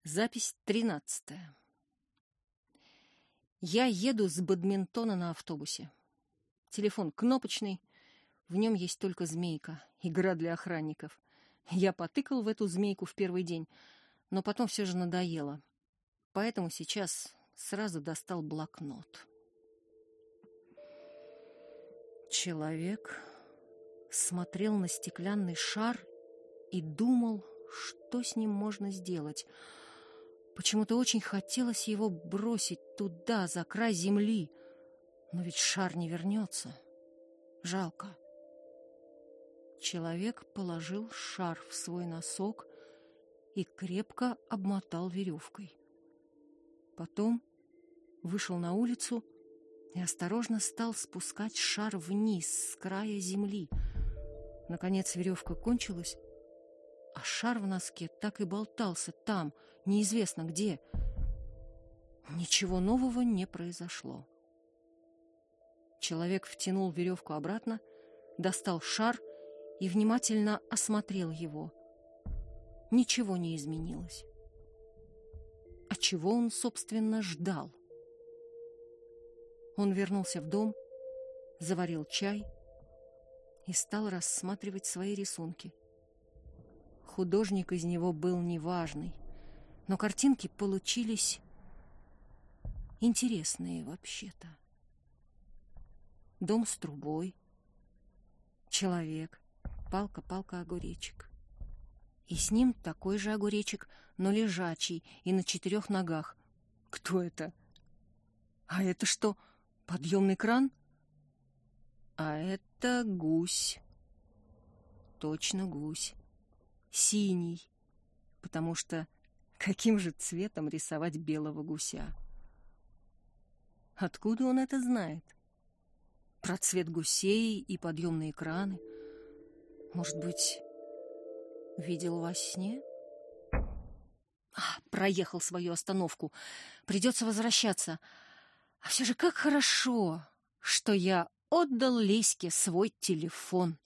Запись 13. Я еду с бадминтона на автобусе. Телефон кнопочный, в нем есть только змейка, игра для охранников. Я потыкал в эту змейку в первый день, но потом все же надоело. Поэтому сейчас сразу достал блокнот. Человек смотрел на стеклянный шар и думал, что с ним можно сделать. Почему-то очень хотелось его бросить туда, за край земли. Но ведь шар не вернется. Жалко. Человек положил шар в свой носок и крепко обмотал веревкой. Потом вышел на улицу и осторожно стал спускать шар вниз с края земли. Наконец веревка кончилась, а шар в носке так и болтался там, неизвестно где. Ничего нового не произошло. Человек втянул веревку обратно, достал шар и внимательно осмотрел его. Ничего не изменилось. А чего он, собственно, ждал? Он вернулся в дом, заварил чай и стал рассматривать свои рисунки. Художник из него был неважный, но картинки получились интересные вообще-то. Дом с трубой, человек, палка, огуречек. И с ним такой же огуречек, но лежачий и на 4 ногах. Кто это? А это что, подъемный кран? А это гусь. Точно гусь. Синий, потому что каким же цветом рисовать белого гуся? Откуда он это знает? Про цвет гусей и подъемные краны? Может быть, видел во сне? Проехал свою остановку. Придется возвращаться. А все же как хорошо, что я отдал Леське свой телефон.